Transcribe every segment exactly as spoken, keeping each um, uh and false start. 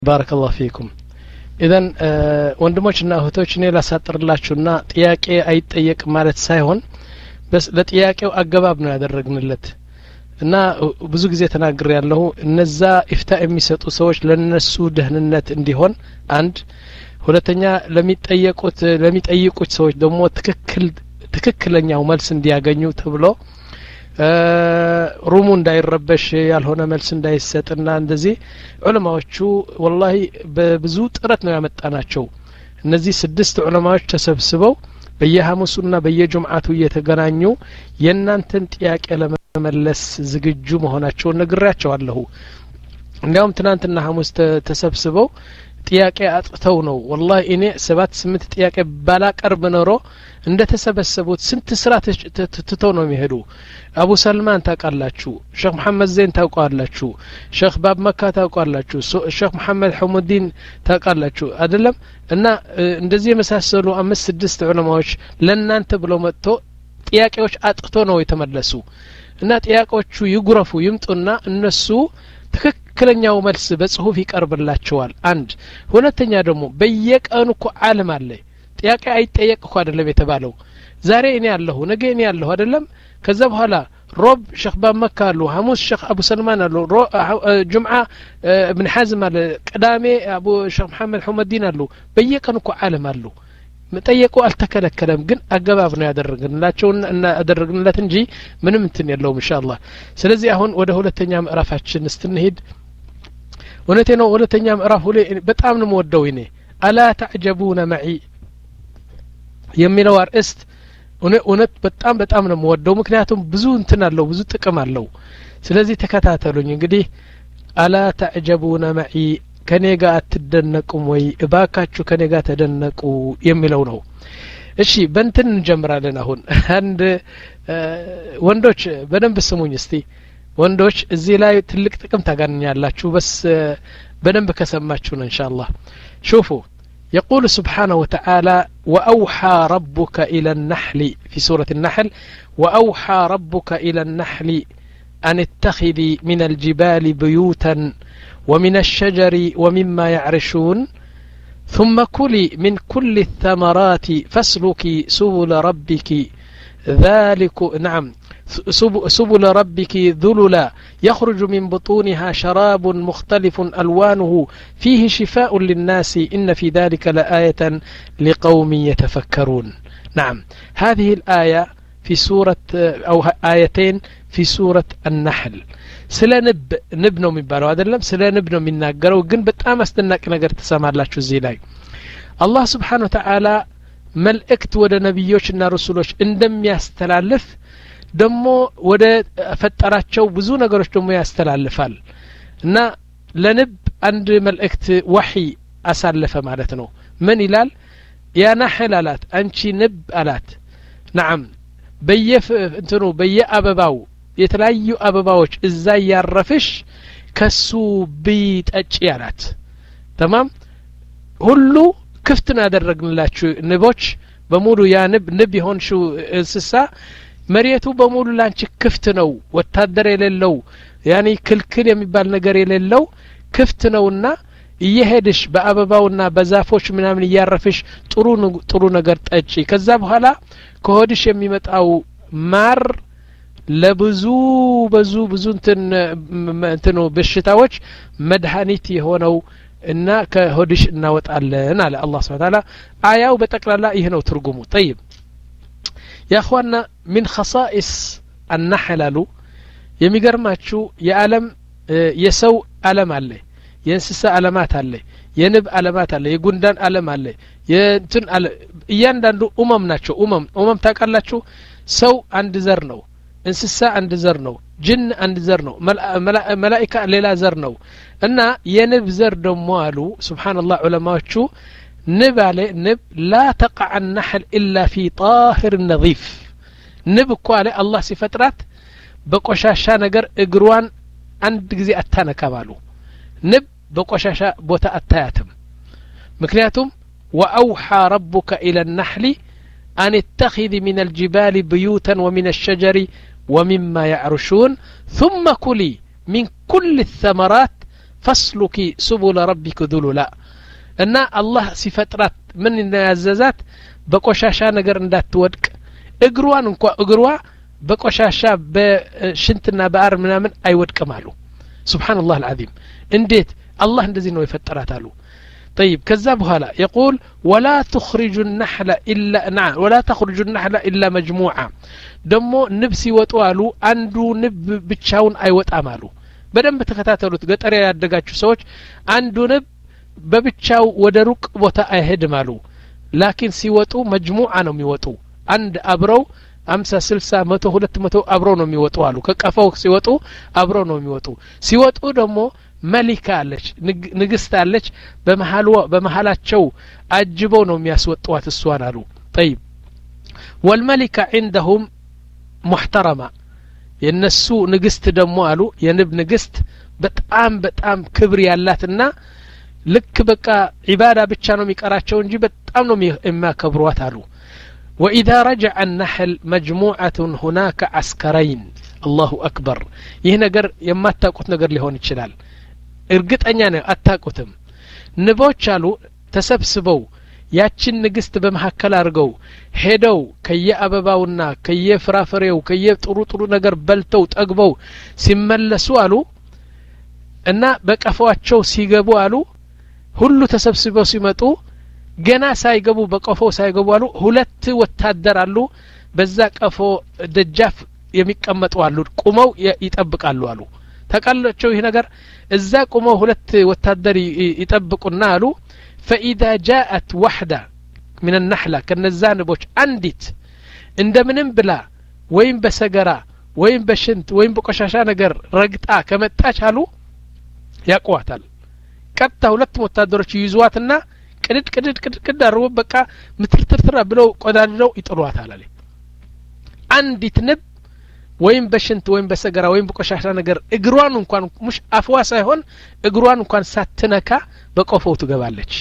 بارك الله فيكم اذن ወንድሞችና እህቶች እኔ ላሳጥርላችሁና ጥያቄ አይጠየቅ ማለት ሳይሆን በስ ለጥያቄው አገባብ ነው ያደረግንለት እና ብዙ ጊዜ ተናግሬ ያለው እነዛ ኢፍታ የሚሰጡ ሰዎች ለነሱ ደህንነት እንዲሆን አንድ ሁለተኛ ለሚጠየቁት ለሚጠይቁት ሰዎች ደግሞ ትክክል ትክክለኛው መልስ እንዲያገኙ ተብሎ ሩሙ እንዳይረበሽ ያልሆነ መልስ እንዳይሰጥና እንደዚህ ዑለማዎቹ ወላሂ በብዙ ጥረት ነው ያመጣናቸው እነዚህ ስድስት ዑለማዎች ተሰብስበው በየሐሙሱና በየጁምዓቱ እየተገናኙ የናንተን ጥያቄ ለመመለስ ዝግጁ መሆናቸውን ነግሬያቸዋለሁ እንዲያውም ትናንትና ሐሙስ ተሰብስበው ጥያቄ አጥተው ነው ወላሂ እኔ ሰባት ስምንት ጥያቄ ባላቀርብ ኖሮ እንደ ተሰበሰቡት ስንት ስራ ተተተው ነው የሚሄዱ አቡ ሰልማን ታውቃላችሁ ሼክ መሐመድ ዘይን ታውቃላችሁ ሼክ ባብ መካ ታውቃላችሁ ሼክ መሐመድ ሐሙዲን ታውቃላችሁ አይደለም እና እንደዚህ የመሳሰሉ አምስት ስድስት ዑለማዎች ለናንተ ብለው መጥቶ ጥያቄዎች አጥቶ ነው የተመለሱ እና ጥያቄዎቹ ይጉረፉ ይምጡና እነሱ ትክክለኛው መልስ በጽሁፍ ይቀርብላቸዋል አንድ ሁለተኛ ደግሞ በየቀኑ እኮ ዓለም አለ ጥያቄ አይጠየቅ እኮ አይደለም የተባለው ዛሬ እኔ ያለሁ ነገ እኔ ያለሁ አይደለም ከዛ በኋላ ሮብ ሼክ ባመካ አሉ ሐሙስ ሼክ አቡ ሰልማን አሉ ጁምዓ ኢብኑ ሐዝም አለ ቅዳሜ አቡ ሼክ መሐመድ ሐሙዲን አሉ በየቀኑ እኮ ዓለም አሉ መጠየቁ አልተከለከለም ግን አገባብ ነው ያደረግንላቸው እና ያደረግንለት እንጂ ምንም እንትን የለውም ኢንሻአላህ ስለዚህ አሁን ወደ ሁለተኛ ምዕራፋችን እስትንሄድ ወነቴ ነው ሁለተኛ ምዕራፍ ሁሌ በጣም ነው ወደው እኔ አላ ተዕጀቡና ማዒ የሚለው አርእስት እውነት በጣም በጣም ነው ወደው ምክንያቱም ብዙ እንትን አለው ብዙ ጥቅም አለው ስለዚህ ተከታተሉኝ እንግዲህ አላ ተዕጀቡና ማዒ ከኔጋ አትደነቁም ወይ እባካችሁ ከኔጋ ተደነቁ የሚለው ነው እሺ በእንትን እንጀምራለን አሁን አንድ ወንዶች በደንብ ስሙኝ እስቲ ወንዶች እዚህ ላይ ትልቅ ጥቅም ታገኛላችሁ በስ በደንብ ከሰማችሁ ነው ኢንሻአላህ شوفوا يقول سبحانه وتعالى وأوحى ربك إلى النحل في سورة النحل وأوحى ربك إلى النحل أن اتخذي من الجبال بيوتا ومن الشجر ومما يعرشون ثم كلي من كل الثمرات فاسلكي سبل ربك ذلك نعم سبل ربك ذللا يخرج من بطونها شراب مختلف ألوانه فيه شفاء للناس إن في ذلك لآية لقوم يتفكرون نعم هذه الآية في سورة أو آيتين في سورة النحل ስለ ንብ ንብ ነው የሚባለው አይደለም ስለ ንብ ነው የሚናገረው ግን በጣም አስደናቂ ነገር ተሰማላችሁ እዚህ ላይ አላህ Subhanahu Wa Ta'ala መልእክት ወደ ነብዮችና ረሱሎች እንደሚያስተላልፍ ደሞ ወደ ፈጠራቸው ብዙ ነገሮች ደሞ ያስተላልፋል እና ለንብ አንድ መልእክት ወህይ አሳለፈ ማለት ነው ምን ይላል ያ ነህል አላት አንቺ ንብ አላት نعم በየፍ እንትኑ በየአበባው የተለያዩ አበባዎች እዛ ያረፍሽ ከሱ ቢጠጪ ያላት تمام ሁሉ ክፍት ነው ያደረግንላችሁ ንቦች በሙሉ ያ ንብ ንብ ይሆንሹ እንስሳ መሬቱ በሙሉ ላንቺ ክፍት ነው ወታደር የሌለው ያኒ ክልክል የሚባል ነገር የሌለው ክፍት ነውና እየሄድሽ በአበባውና በዛፎች ምናምን ያረፍሽ ጥሩ ጥሩ ነገር ጠጪ ከዛ በኋላ ከሆድሽ የሚመጣው ማር ለብዙ ብዙ ብዙ እንትን እንትኑ በሽታዎች መድኃኒት የሆነው እና ከሆድሽ እናወጣለን አለ አላህ Subhanahu Wa Ta'ala አያው በጠቅላላ ይሄ ነው ትርጉሙ طيب يا اخوانا من خصائص النحل له የሚገርማችሁ የዓለም የሰው ዓለም አለ የእንስሳ ዓለማት አለ የንብ ዓለማት አለ የጉንዳን ዓለም አለ የእንትን አለ እያንዳንዱ ኡመም ናቸው ኡመም ኡመም ታውቃላችሁ ሰው አንድ ዘር ነው እንስሳ አንድ ዘር ነው ጅን አንድ ዘር ነው መላእክት ሌላ ዘር ነው እና የንብ ዘር ደሞ አሉ ሱብሃንአላህ ዑለማዎቹ ንብ አለ ንብ لا تقع النحل الا في طاهر نظيف ንብ እኮ አለ አላህ ሲፈጥራት በቆሻሻ ነገር እግሯን አንድ ጊዜ አታነካባሉ ንብ በቆሻሻ ቦታ አታያትም ምክንያቱም واوحى ربك الى النحل ان اتخذ من الجبال بيوتا ومن الشجر ومما يعرشون ثم كلي من كل الثمرات فاسلك سبل ربك ذللا እና አላህ ሲፈጥራት ምን ያዘዛት በቆሻሻ ነገር እንዳትወድቅ እግሯን እንኳን እግሯ በቆሻሻ በሽንትና በአር ምናምን አይወድቅም አሉ ሱብሃንአላህ العظيم እንዴት አላህ እንደዚህ ነው የፈጠራት አሉ طيب كذا بهلا يقول ولا تخرج النحل الا نعم ولا تخرج النحل الا مجموعه دمو نبسي وطوالو አንዱ ንብ ብቻውን አይወጣም አሉ በደንብ ተከታተሉት ገጠር ያደጋችሁ ሰዎች አንዱ ንብ በብቻው ወደ ሩቅ ቦታ አይሄድም አሉ ላኪን ሲወጡ መጅሙዓ ነው የሚወጡ አንድ አብረው አምሳ ስልሳ መቶ ሁለት መቶ አብረው ነው የሚወጡ አሉ ከቀፋው ሲወጡ አብረው ነው የሚወጡ ሲወጡ ደግሞ መሊካ አለች ንግስት አለች በመሐሉ በመሐላቸው አጅበው ነው የሚያስወጡት እሷን አሉ طيب والملكه عندهم محترمه የነሱ ንግስት ደግሞ አሉ የንብ ንግስት በጣም በጣም ክብር ያላትና ልክ በቃ ዒባዳ ብቻ ነው የሚቀራቸው እንጂ በጣም ነው የሚያከብሩት አሉ واذا رجع النحل مجموعه هناك عسكرين الله اكبر ይህ ነገር የማታውቁት ነገር ሊሆን ይችላል እርግጠኛ ነው አታውቁትም ንቦች አሉ ተሰብስበው ያችን ንግስት በመሐከል አርገው ሄደው ከየአበባውና ከየፍራፍሬው ከየጥሩ ጥሩ ነገር በልተው ጠግበው ሲመለሱ አሉ እና በቀፋቸው ሲገቡ አሉ ሁሉ ተሰብስበው ሲመጡ ገና ሳይገቡ በቀፋው ሳይገቡ አሉ ሁለት ወታደር አሉ በዛ ቀፎ ደጃፍ የሚቀመጡ አሉ ቁመው ይጠብቃሉ አሉ ተቀለቸው ይሄ ነገር እዛ ቆመው ሁለት ወታደር ይጠብቁና አሉ فاذا جاءت وحده من النحله كنزانبوች አንዲት እንደምንም ብላ ወይም በሰገራ ወይም በሽንት ወይም በቆሻሻ ነገር ረግጣ ከመጣች አሉ ያቋታል ቀጥታ ሁለት ወታደሮች ይይዟትና ቅድድ ቅድድ ቅድድ ቅድድ አርቦ በቃ ምትርትርትራ ብለው ቆዳድለው ይጥሏታል አለ አንዲት ንብ ወይም በሽንት ወይም በሰገራ ወይም በቆሻሻ ነገር እግሯን እንኳን ሙሽ አፍዋ ሳይሆን እግሯን እንኳን ሳትነካ በቆፈው ትገባለች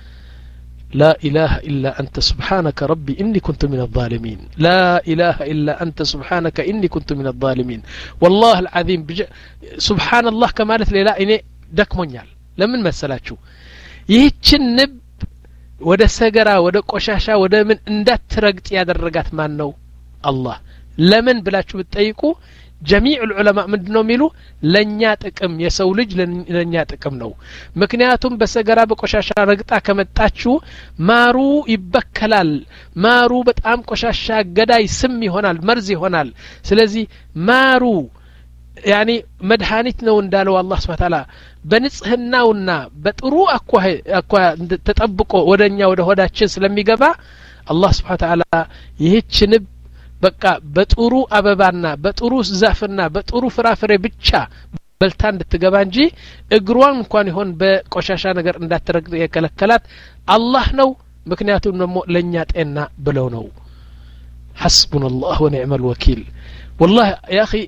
لا اله الا انت سبحانك ربي اني كنت من الظالمين لا اله الا انت سبحانك اني كنت من الظالمين والله العظيم بج... سبحان الله كمالت لا اني دكمونيال لمن مسلاچو ይህችን ንብ ወደ ሰገራ ወደ ቆሻሻ ወደ ምን እንዳትረግጥ ያደረጋት ማን ነው አላህ ለምን ብላችሁ ብትጠይቁ جميع العلماء ምንድነው የሚሉ ለኛ ጥቅም የሰው ልጅ ለኛ ጥቅም ነው ምክንያቱም በሰገራ በቆሻሻ ረግጣ ከመጣችሁ ማሩ ይበከላል ማሩ በጣም ቆሻሻ ገዳይ ስም ይሆናል መርዝ ይሆናል ስለዚህ ማሩ يعني መድኃኒት ነው እንዳለው አላህ Subhanahu Ta'ala በንጽህናውና በጥሩ አኳህ አኳህ ተጠብቆ ወደኛ ወደ ሆዳችን ስለሚገባ አላህ Subhanahu Ta'ala ይህችን በቃ በጥሩ አበባና በጥሩ ዛፍና በጥሩ ፍራፍሬ ብቻ በልታ እንድትገባ እንጂ እግሯን እንኳን ይሆን በቆሻሻ ነገር እንዳትረግጥ የከለከላት አላህ ነው ምክንያቱም ደግሞ ለኛ ጤና ብለው ነው حسبنا الله ونعم الوكيل والله يا اخي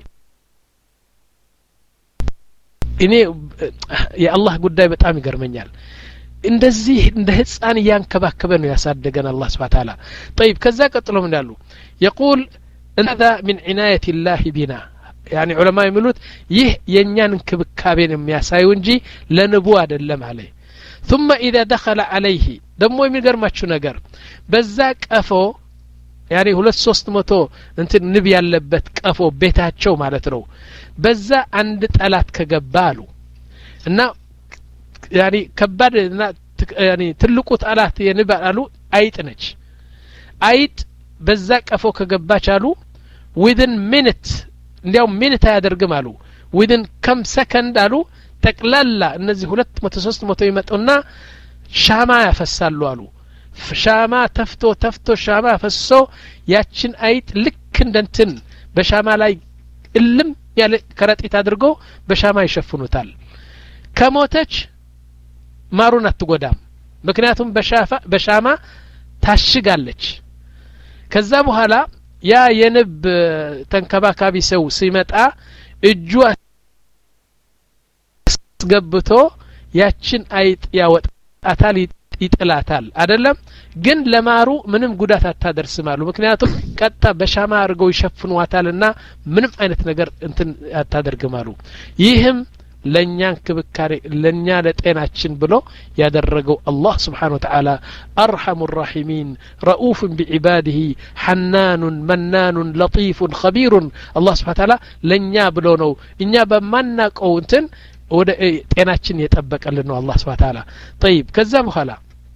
እኔ የአላህ ጉዳይ በጣም ይገርመኛል እንደዚህ እንደ ህፃን ያንከባከበ ነው ያሳደገን አላህ Subhanahu Ta'ala طيب ከዛ ቀጥሎ ምን ያሉ يقول هذا من عناية الله بنا يعني علماء يقولون ይህ የኛን እንክብካቤን የሚያሳዩ እንጂ ለንቡ አይደለም አለ ثم اذا دخل عليه ደሞ የሚገርማችሁ ነገር በዛ ቀፎ يعني ሁለት ሶስት መቶ እንትን ንብ ያለበት ቀፎ ቤታቸው ማለት ነው በዛ አንድ ጠላት ከገባ አሉ እና يعني ከባድ እና يعني ትልቁ ጠላት የንብ አሉ አይጥ ነች አይጥ በዛ ቀፎ ከገባች አሉ within minute እንዲያው ሚኒት ያደርግም አሉ within ከም ሰከንድ አሉ ተቅላላ እነዚህ ሁለት መቶ ሶስት መቶ ይመጡና ሻማ ያፈሳሉ አሉ ሻማ ተፍቶ ተፍቶ ሻማ ፈሶ ያችን አይጥ ልክ እንደንትን በሻማ ላይ እልም ያለ ከረጢት አድርጎ በሻማ ይሸፍኑታል ከሞተች ማሩን አትጎዳም ምክንያቱም በሻፋ በሻማ ታሽጋለች ከዛ በኋላ ያ የንብ ተንከባካቢ ሰው ሲመጣ እጁ አስገብቶ ያችን አይጥ ያወጣታል ይጥላታል አይደለም ግን ለማሩ ምንም ጉዳት አታደርስም አሉ ምክንያቱም ቀጣ በሻማ አርገው ይሸፍኑዋታልና ምንም አይነት ነገር እንትን አታደርግም አሉ ይህም ለኛ ክብካሪ ለኛ ለጤናችን ብሎ ያደረገው አላህ Subhanahu Wa Ta'ala አርሐሙር ረሂሚን ረኡፍ ቢዒባዲሂ ሐናኑን መናኑን ለጢፉን ኸቢሩን አላህ Subhanahu Wa Ta'ala ለኛ ብሎ ነው እኛ በማናቀው እንትን ወደ ጤናችን የጠበቀልን ነው አላህ Subhanahu Wa Ta'ala طيب ከዛ በኋላ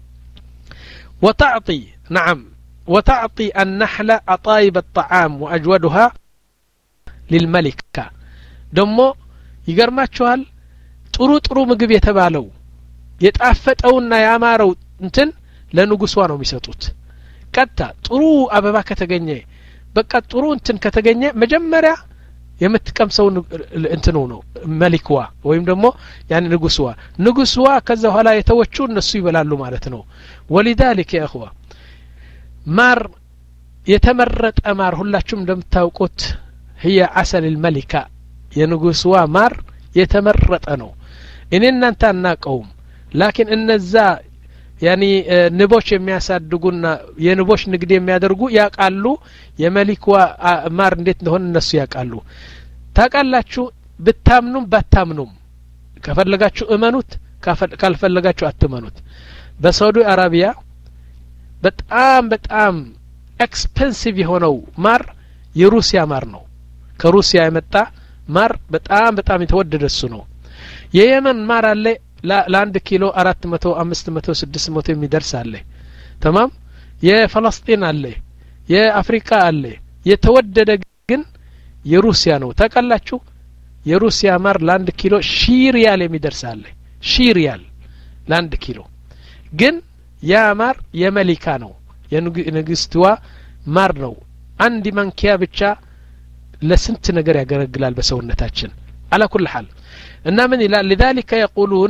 وتعطي نعم وتعطي النحلة أطايب الطعام وأجودها للملكة دمو يقرماتشوال ጥሩ ጥሩ ምግብ የተባለው የጣፈጠውና ያማረው እንትን ለንጉስዋ ነው የሚሰጡት ቀጣ ጥሩ አበባ ከተገኘ በቃ ጥሩ እንትን ከተገኘ መጀመሪያ የምትቀምሰው እንትኑ ነው መሊክዋ ወይም ደግሞ ያን ንጉስዋ ንጉስዋ ከዛ ኋላ የተወቹ እነሱ ይበላሉ ማለት ነው ولذلك يا اخوه ማር የተመረጠ ማር ሁላችሁም እንደምታውቁት هي عسل الملكة የንጉስዋ ማር የተመረጠ ነው እኔ እናንተ አናቀውም ላኪን እነዛ ያኒ ንቦች የሚያሳድጉና የንቦች ንግድ የሚያደርጉ ያቃሉ የመሊክዋ ማር እንዴት እንደሆነ እነሱ ያቃሉ ታቃላችሁ ብታምኑም ባታምኑም ከፈለጋችሁ እመኑት ካልፈለጋችሁ አትመኑት በሳውዲ አረቢያ በጣም በጣም ኤክስፔንሲቭ የሆነው ማር የሩሲያ ማር ነው ከሩሲያ የመጣ ማር በጣም በጣም የተወደደ እሱ ነው የየመን ማር አለ ለአንድ ኪሎ አራት መቶ አምስት መቶ ስድስት መቶ የሚደርስ አለ تمام የፍልስጤን አለ የአፍሪካ አለ የተወደደ ግን የሩሲያ ነው ታቃላችሁ የሩሲያ ማር ለአንድ ኪሎ ሺህ ሪያል የሚደርስ አለ ሺህ ሪያል ለአንድ ኪሎ ግን ያ ማር የመሊካ ነው የንግስትዋ ማር ነው አንድ ማንኪያ ብቻ ለስንት ነገር ያገለግላል በሰውነታችን على كل حال እና ምን ይላል لذلك يقولون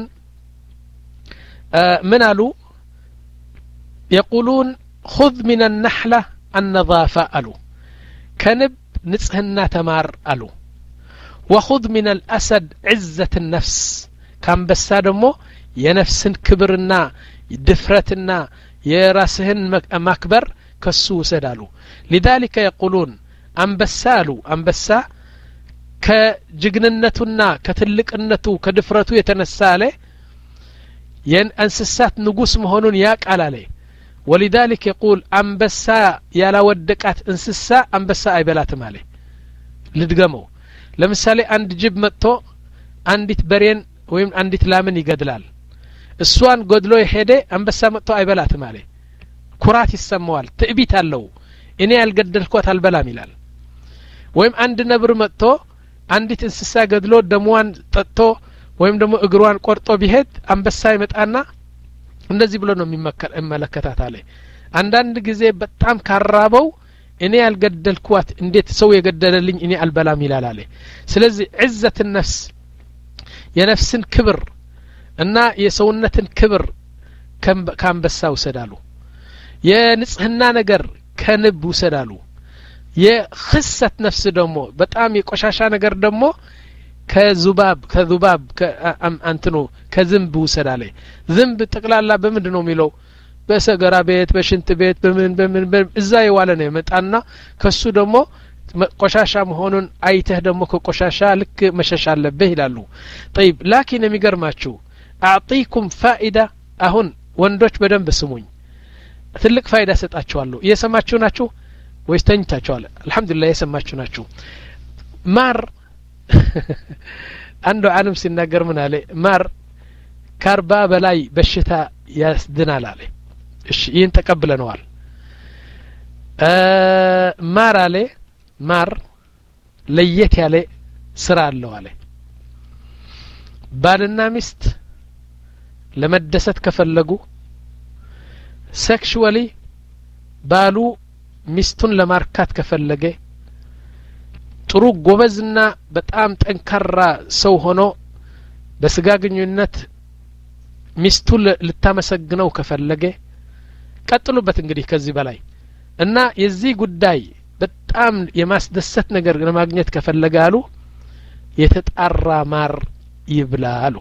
من قالوا يقولون خذ من النحلة النظافة قالوا كنب نصهنا تمار قالوا وخذ من الأسد عزة النفس كان بس دمو የነፍስን ክብርና ድፍረትና የራስህን ማክበር ከሱ ወሰዳሉ لذلك يقولون አንበሳሉ አንበሳ ከጅግንነቱና ከትልቅነቱ ከድፍረቱ የተነሳ አለ የእንስሳት ንጉስ መሆኑን ያቃላለ ولذلك يقول አንበሳ ያላወደቃት እንስሳ አንበሳ አይበላትም አለ ልድገመው ለምሳሌ አንድ ጅብ መጥቶ አንዲት በሬን ወይም አንዲት ላምን ይገድላል እሷን ጎድሎ ይሄደ አንበሳ መጥቶ አይበላትም አለ ኩራት ይሰማዋል ትዕቢት አለው እኔ ያልገደልኳት አልበላም ይላል ወይም አንድ ነብር መጥቶ አንዲት እንስሳ ገድሎ ደሟን ጠጥቶ ወይም ደግሞ እግሯን ቆርጦ ቢሄድ አንበሳ ይመጣና እንደዚህ ብሎ ነው የሚመለከታት አለ አንዳንድ ጊዜ በጣም ካራበው እኔ ያልገደልኳት እንዴት ሰው የገደለልኝ እኔ አልበላም ይላል አለ ስለዚህ عزة النفس የነፍስን ክብር እና የሰውነትን ክብር ካንበሳ ወሰዳሉ የንጽህና ነገር ከንብ ወሰዳሉ የخሰት ነፍስ ደግሞ በጣም የቆሻሻ ነገር ደግሞ ከዙባብ ከዙባብ ከአንተኑ ከዝንብ ወሰዳለ ዝንብ ተቅላላ በምንድን ነው የሚለው በሰገራ ቤት በሽንት ቤት በምን በምን እዛ የዋለ ነው መጣና ከሱ ደግሞ ቆሻሻ መሆኑን አይተህ ደግሞ ከቆሻሻ ልክ መሸሽ አለበት ይላሉ طيب لكن የሚገርማችሁ اعطيكم فائده አሁን ወንዶች በደንብ ስሙኝ ትልቅ ፋይዳ ሰጣችኋለሁ እየሰማችሁ ናችሁ ወይስ ተኝታችኋል አልহামዱሊላህ እየሰማችሁ ናችሁ ማር አንዱ ዓለም ሲናገር ምን አለ ማር ካርባ በላይ በሽታ ያስድናል አለ እሺ ይሄን ተቀብለናል ማር አለ ማር ለየት ያለ ስራ አለው አለ ባልና ሚስት ለመደሰት ከፈለጉ ሴክሹዋሊ ባሉ ሚስቱን ለማርካት ከፈለገ ጥሩ ጎበዝና በጣም ጠንካራ ሰው ሆኖ በስጋ ግንኙነት ሚስቱን ልታመሰግነው ከፈለገ ቀጥሉበት እንግዲህ ከዚህ በላይ እና የዚህ ጉዳይ በጣም የማስደሰት ነገር ለማግኘት ከፈለገ አሉ የተጣራ ማር ይብላሉ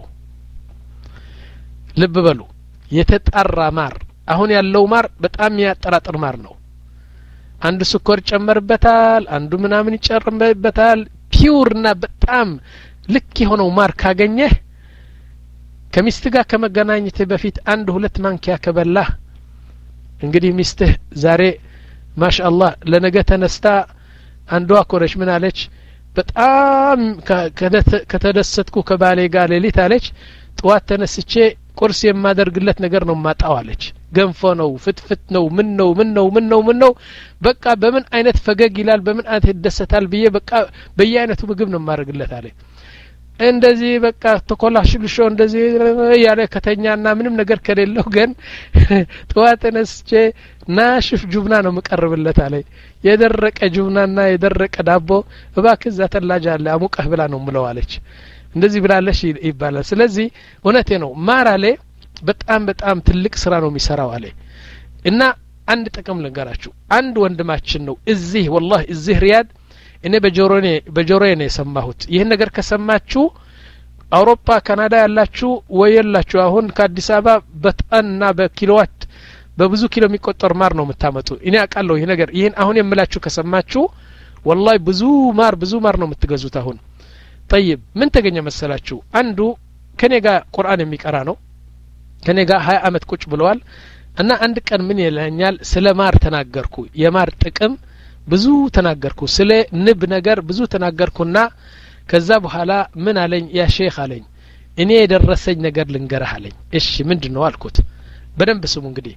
ልብ በሉ የተጣራ ማር አሁን ያለው ማር በጣም ያጠራጥር ማር ነው አንዱ ስኳር ጨመርበታል አንዱ ምናምን ይጨምርበታል ፒውርና በጣም ልክ የሆነው ማር ካገኘህ ከሚስት ጋር ከመገናኘት በፊት አንድ ሁለት ማንኪያ ከበላህ እንግዲህ ሚስትህ ዛሬ ማሻአላህ ለነገ ተነስታ አንዷ ኮረሽ ምን አለች በጣም ከተደሰትኩ ከባሌ ጋር ሌሊት አለች ጧት ተነስቼ ቁርስ የማደርግለት ነገር ነው ማጣው አለች ገንፎ ነው ፍትፍት ነው ምን ነው ምን ነው ምን ነው ምን ነው በቃ በምን አይነት ፈገግ ይላል በምን አይነት ይደሰታል ብዬ በቃ በየአይነቱ ምግብ ነው ማድረግለት አለች እንደዚህ በቃ ተኮላሽልሾ እንደዚህ ያለ ከተኛና ምንም ነገር ከሌለው ግን ጧት ተነስቼ ናሽፍ ጁብና ነው መቀርብለት አለች የደረቀ ጁብናና የደረቀ ዳቦ እባክህ ዛተላጅ አለ አሙቀህ ብላ ነው ምለው አለች እንደዚህ ብላለሽ ይባላል ስለዚህ እውነቴ ነው ማር አለ በጣም በጣም ትልቅ ስራ ነው የሚሰራው አለ እና አንድ ጥቅም ልንገራችሁ አንድ ወንድማችን ነው እዚህ والله እዚህ ሪያድ እኔ በጆሮኔ በጆሮዬ ነው የሰማሁት ይሄን ነገር ከሰማችሁ አውሮፓ ካናዳ ያላችሁ ወየላችሁ አሁን ከአዲስ አበባ በጣንና በኪሎዋት በብዙ ኪሎ የሚቆጠር ማር ነው የምታመጡ እኔ አቃለሁ ይሄ ነገር ይሄን አሁን የምላችሁ ከሰማችሁ والله ብዙ ማር ብዙ ማር ነው የምትገዙት አሁን طيب ምን ተገኘ መሰላችሁ አንዱ ከኔ ጋር ቁርአን የሚቀራ ነው ከኔ ጋር ሃያ አመት ቁጭ ብለዋል እና አንድ ቀን ምን ይለኛል ስለ ማር ተናገርኩ የማር ጥቅም ብዙ ተናገርኩ ስለ ንብ ነገር ብዙ ተናገርኩና ከዛ በኋላ ምን አለኝ ያ ሼክ አለኝ እኔ የደረሰኝ ነገር ልንገርህ አለኝ እሺ ምንድነው አልኩት በደንብ ስሙ እንግዲህ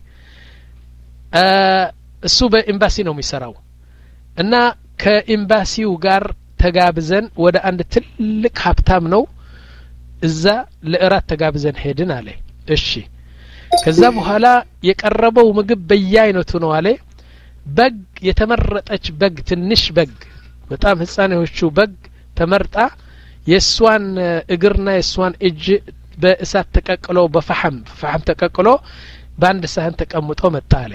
እሱ በኤምባሲ ነው የሚሰራው እና ከኤምባሲው ጋር ተጋብዘን ወደ አንድ ትልቅ ሀብታም ነው እዛ ለእራት ተጋብዘን ሄድን አለ እሺ ከዛ በኋላ የቀረበው ምግብ በየአይነቱ ነው አለ በግ የተመረጠች በግ ትንሽ በግ በጣም ህፃኖቹ በግ ተመርጣ የሷን እግርና የሷን እጅ በእሳት ተቀቅሎ በፈሐም ፈሐም ተቀቅሎ በአንድ ሳህን ተቀምጦ መጣ አለ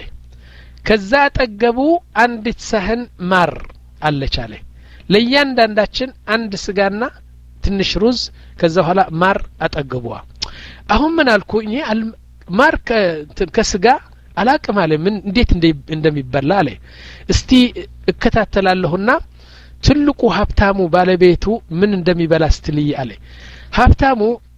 ከዛ አጠገቡ አንዲት ሳህን ማር አለች አለ ለያንዳንዳችን አንድ ስጋና ትንሽ ሩዝ ከዛ በኋላ ማር አጠገቧ አሁን ምን አልኩ እኔ ማር ከስጋ አላቅም አለ ምን እንዴት እንደሚበላ አለ እስቲ እከታተላለሁና ትልቁ ሀብታሙ ባለቤቱ ምን እንደሚበላ ስትልይ አለ ሀብታሙ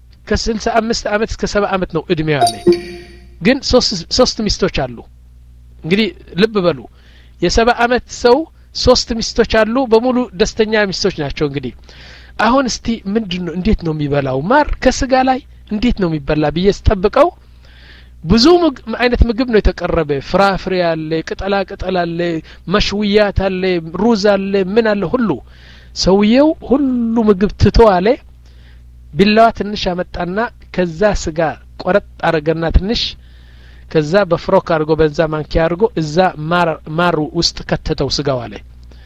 ከ65 አመት እስከ ሰባ አመት ነው እድሜው አለ ግን ሶስት ሶስት ሚስቶች አሉ እንግዲህ ልብ በሉ የሰባ አመት ሰው ሶስት ሚስቶች አሉ በሙሉ ደስተኛ ሚስቶች ናቸው እንግዲህ አሁን እስቲ ምንድነው እንዴት ነው የሚበላው ማር ከስጋ ላይ እንዴት ነው የሚበላ ብዬ ስጠብቀው ብዙ አይነት ምግብ ነው የተቀረበ ፍራፍሬ አለ ቅጠላ ቅጠል አለ መሽውያት አለ ሩዝ አለ ምን አለ ሁሉ ሰውየው ሁሉ ምግብ ትቶ አለ ቢላዋ ትንሽ አመጣና ከዛ ስጋ ቆረጥ አረገና ትንሽ ከዛ በፍሮክ አርጎ በዛ ማንኪያ አርጎ እዛ ማር ማሩ ውስጥ ከተተው ስጋው አለ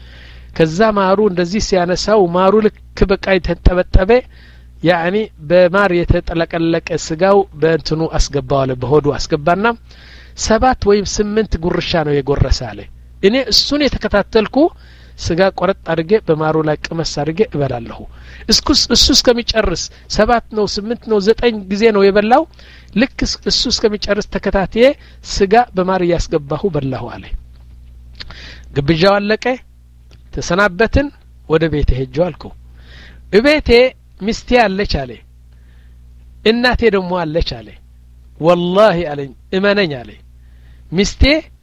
ከዛ ማሩ እንደዚህ ሲያነሳው ማሩ ልክ በቃ የተጠበጠበ ያኒ በማር የተጠለቀለቀ ስጋው በእንትኑ አስገባው አለ በሆዱ አስገባና ሰባት ወይም ስምንት ጉርሻ ነው የጎረሰ አለ እኔ እሱን የተከታተልኩ ስጋ ቆረጥ አድርጌ በማሩ ላይ ቅመስ አድርጌ እበላለሁ እስኩስ እሱ እስከሚጨርስ ሰባት ነው ስምንት ነው ዘጠኝ ጊዜ ነው የበላው ልክ እሱ እስከሚጨርስ ተከታትዬ ስጋ በማር ያስገባሁ በላሁ አለ ግብዣው አለቀ ተሰናበትን ወደ ቤቴ ሄጄው አልኩ እቤቴ ሚስቴ አለች አለ እናቴ ደግሞ አለች አለ والله አለኝ እመነኝ አለ ሚስቴ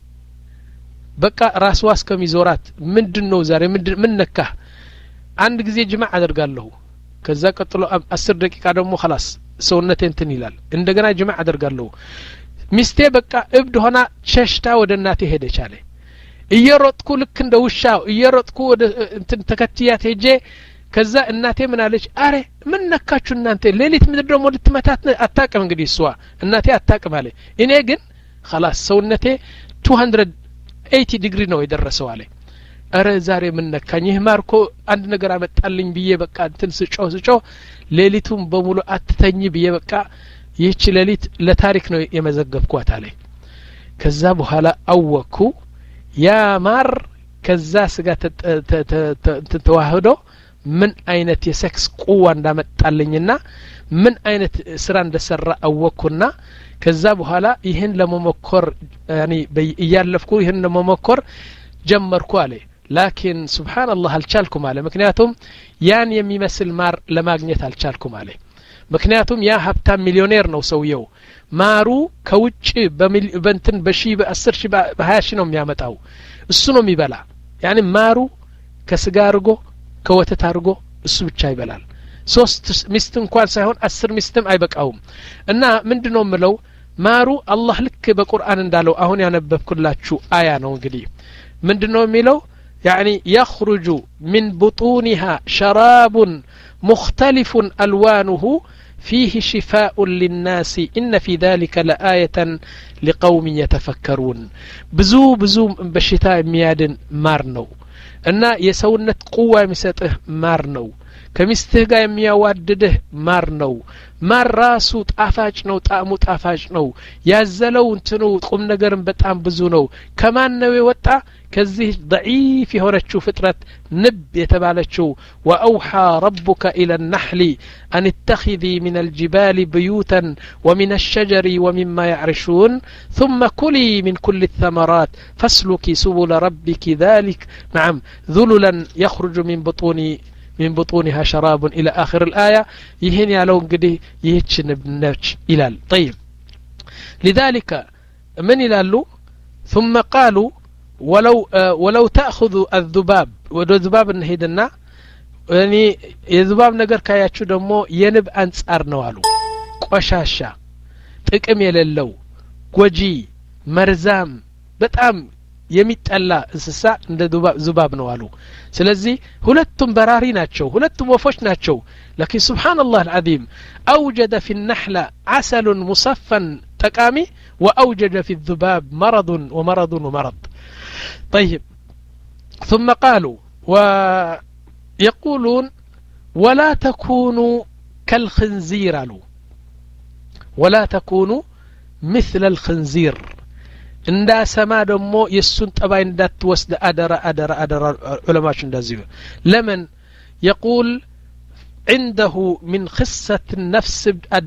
በቃ ራስዋ እስከሚዞራት ምንድነው ዛሬ ምን ነካ አንድ ጊዜ ጅማዕ አደርጋለሁ ከዛ ቀጥሎ አስር ደቂቃ ደግሞ خلاص ሰውነቴ እንትን ይላል እንደገና ጅማዕ አደርጋለሁ ሚስቴ በቃ እብድ ሆና ሸሽታ ወደ እናቴ ሄደች አለ እየሮጥኩ ልክ እንደ ውሻ እየሮጥኩ ወደ እንትን ተከትያት ሄጄ ከዛ እናቴ ምን አለች አሬ ምን ነካችሁ እናንተ ሌሊት ምድር ደግሞ ልትመታት አታቀም እንግዲህ እሷ እናቴ አታቀም አለ እኔ ግን خلاص ሰውነቴ two eighty ዲግሪ ነው የደረሰው አለ አረ ዛሬ ምን ነካኝ ይህ ማርኮ አንድ ነገር አመጣልኝ ብዬ በቃ እንትን ስጮህ ስጮህ ሌሊቱም በሙሉ አትተኝ ብዬ በቃ ይህች ሌሊት ለታሪክ ነው የመዘገብኳት አለ ከዛ በኋላ አወኩ ያ ማር ከዛ ስጋ ተዋህዶ ምን አይነት የሴክስ ቁዋ እንዳመጣልኝና ምን አይነት ስራ እንደሰራ አወኩና ከዛ በኋላ ይሄን ለመሞከር ያኒ እያለፍኩ ይሄን ለመሞከር ጀመርኩ አለ ላኪን ሱብሃንአላህ አልቻልኩም አለ ምክንያቱም ያን የሚመስል ማር ለማግኘት አልቻልኩም አለ ምክንያቱም ያ ሀብታም ሚሊዮኔር ነው ሰውየው ማሩ ከውጭ በእንትን በሺ በ10 ሺ በ20 ሺ ነው የሚያመጣው እሱ ነው የሚበላ ያኒ ማሩ ከስጋ አርጎ ከወተት አርጎ እሱ ብቻ ይበላል ሶስት ሚስት እንኳን ሳይሆን አስር ሚስትም አይበቃውም እና ምንድነው ምለው ማሩ አላህ ልክ በቁርአን እንዳለው አሁን ያነበብኩላችሁ አያ ነው እንግዲህ ምንድነው የሚለው يعني يخرج من بطونها شراب مختلف ألوانه فيه شفاء للناس إن في ذلك لآية لقوم يتفكرون بزو بزو بشتاء ميادن مارنو أن يسونت قوة مسته مارنو ከሚስትህ ጋር የሚያዋድድህ ማር ነው ማር ራሱ ጣፋጭ ነው ጣዕሙ ጣፋጭ ነው ያዘለው እንትኑ ቁም ነገርም በጣም ብዙ ነው ከማን ነው የወጣ ከዚህ ضعيف የሆነችው ፍጥረት ንብ የተባለችው وأوحى ربك إلى النحل أن اتخذي من الجبال بيوتا ومن الشجر ومما يعرشون ثم كلي من كل الثمرات فاسلكي سبل ربك ذلك نعم ذللا يخرج من بطون من بطونها شراب إلى آخر الآية يهن يالون قده يهتشن بنفش إلال طيب لذلك من إلالو ثم قالوا ولو آه ولو تأخذ الذباب والذباب نهيدنا يعني الذباب نقر كاياتشو دمو ينب أنسار نوالو قشاشا تقم يللو قوجي مرزام بتأم የሚጠላ እንስሳ እንደ ذباب ነው አሉ ስለዚህ ሁለቱም በራሪ ናቸው ሁለቱም ወፎች ናቸው لكن سبحان الله العظيم أوجد في النحلة عسل مصفا تقامي وأوجد في الذباب مرض ومرض ومرض طيب ثم قالوا ويقولون ولا تكونوا كالخنزير قالوا ولا تكونوا مثل الخنزير እንዳ ሰማ ደሞ የሱን ጠባይ እንዳትወስድ አደራ አደራ አደራ ዑለማዎች እንደዚህ ለምን يقول عنده من خصة النفس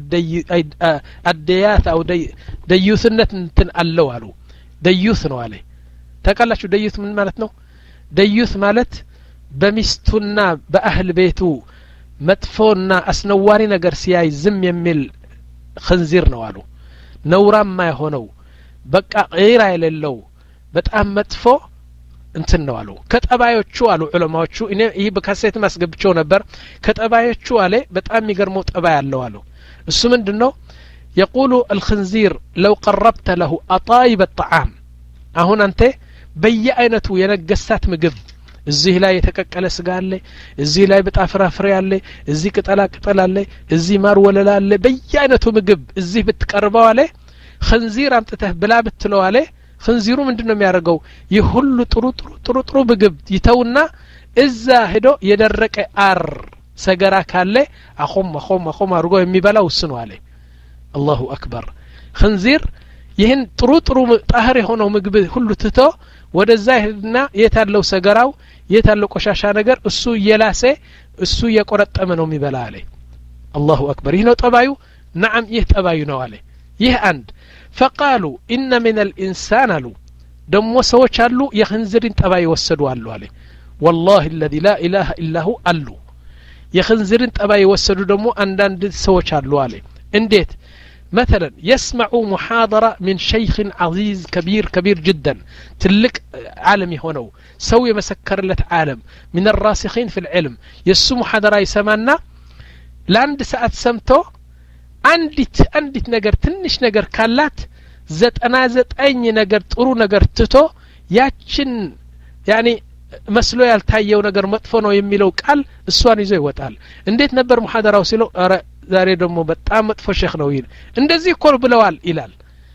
الدياث أو ديوثنة እንትን አለው አሉ ደዩት ነው አለ ታውቃላችሁ ደዩት ምን ማለት ነው ደዩት ማለት በሚስቱና በአህል ቤቱ መጥፎና አስነዋሪ ነገር ሲያይ ዝም የሚል خنزير ነው አሉ ነውራማ የሆነው በቃ غير አይለለው በጣም መጥፎ እንትን ነው አሉ ከጠባዮቹ አሉ ዑለማዎቹ እኔ ይሄ በካሴት ማስገብቸው ነበር ከጠባዮቹ አለ በጣም የሚገርመው ጠባይ ያለው አሉ እሱ ምንድነው يقول الخنزير لو قربت له أطايب الطعام አሁን አንተ በየአይነቱ የነገሳት ምግብ እዚህ ላይ የተቀቀለ ስጋ አለ እዚህ ላይ በጣፍራፍሬ አለ እዚህ ቅጠላ ቅጠል አለ እዚህ ማር ወለላ አለ በየአይነቱ ምግብ እዚህ ብትቀርበው አለ خنزير አምጥተህ ብላ ብትለው አለ خنزيሩ ምንድነው የሚያደርገው ይሁሉ ጥሩ ጥሩ ጥሩ ጥሩ ምግብ ይተውና እዛ ሄዶ የደረቀ አር ሰገራ ካለ አኹም አኹም አኹም አርጎ የሚበላው እሱ ነው አለ አላሁ አክበር خنزير ይህን ጥሩ ጥሩ ጣህር የሆነው ምግብ ሁሉ ትቶ ወደዛ ሄድና የታለው ሰገራው የታለው ቆሻሻ ነገር እሱ የላሰ እሱ የቆረጠመ ነው የሚበላ አለ አላሁ አክበር ይህ ነው ጠባዩ نعم ይህ ጠባዩ ነው አለ ይህ አንድ فقالوا إن من الإنسان له دم سوچ አሉ የخنزيርን ጠባይ ወሰዱ አሉ አለ والله الذي لا إله إلا هو አሉ የخنزيርን ጠባይ ወሰዱ ደግሞ አንዳንድ ሰዎች አሉ አለ እንዴት مثلا يسمع محاضرة من شيخ عزيز كبير كبير جدا تلك عالم هونو سوي مسكر لت عالم من الراسخين في العلم يسمو محاضرة يسمعنا لاند ساعات سمتو አንዲት አንዲት ነገር ትንሽ ነገር ካላት ዘጠና ዘጠኝ ነገር ጥሩ ነገር ትቶ ያችን ያኒ መስሎ ያልታየው ነገር መጥፎ ነው የሚለው ቃል እሷን ይዞ ይወጣል እንዴት ነበር ሙሐደራው ሲለው አረ ዛሬ ደግሞ በጣም መጥፎ ሼክ ነው ይል እንደዚህ ኮል ብለዋል ይላል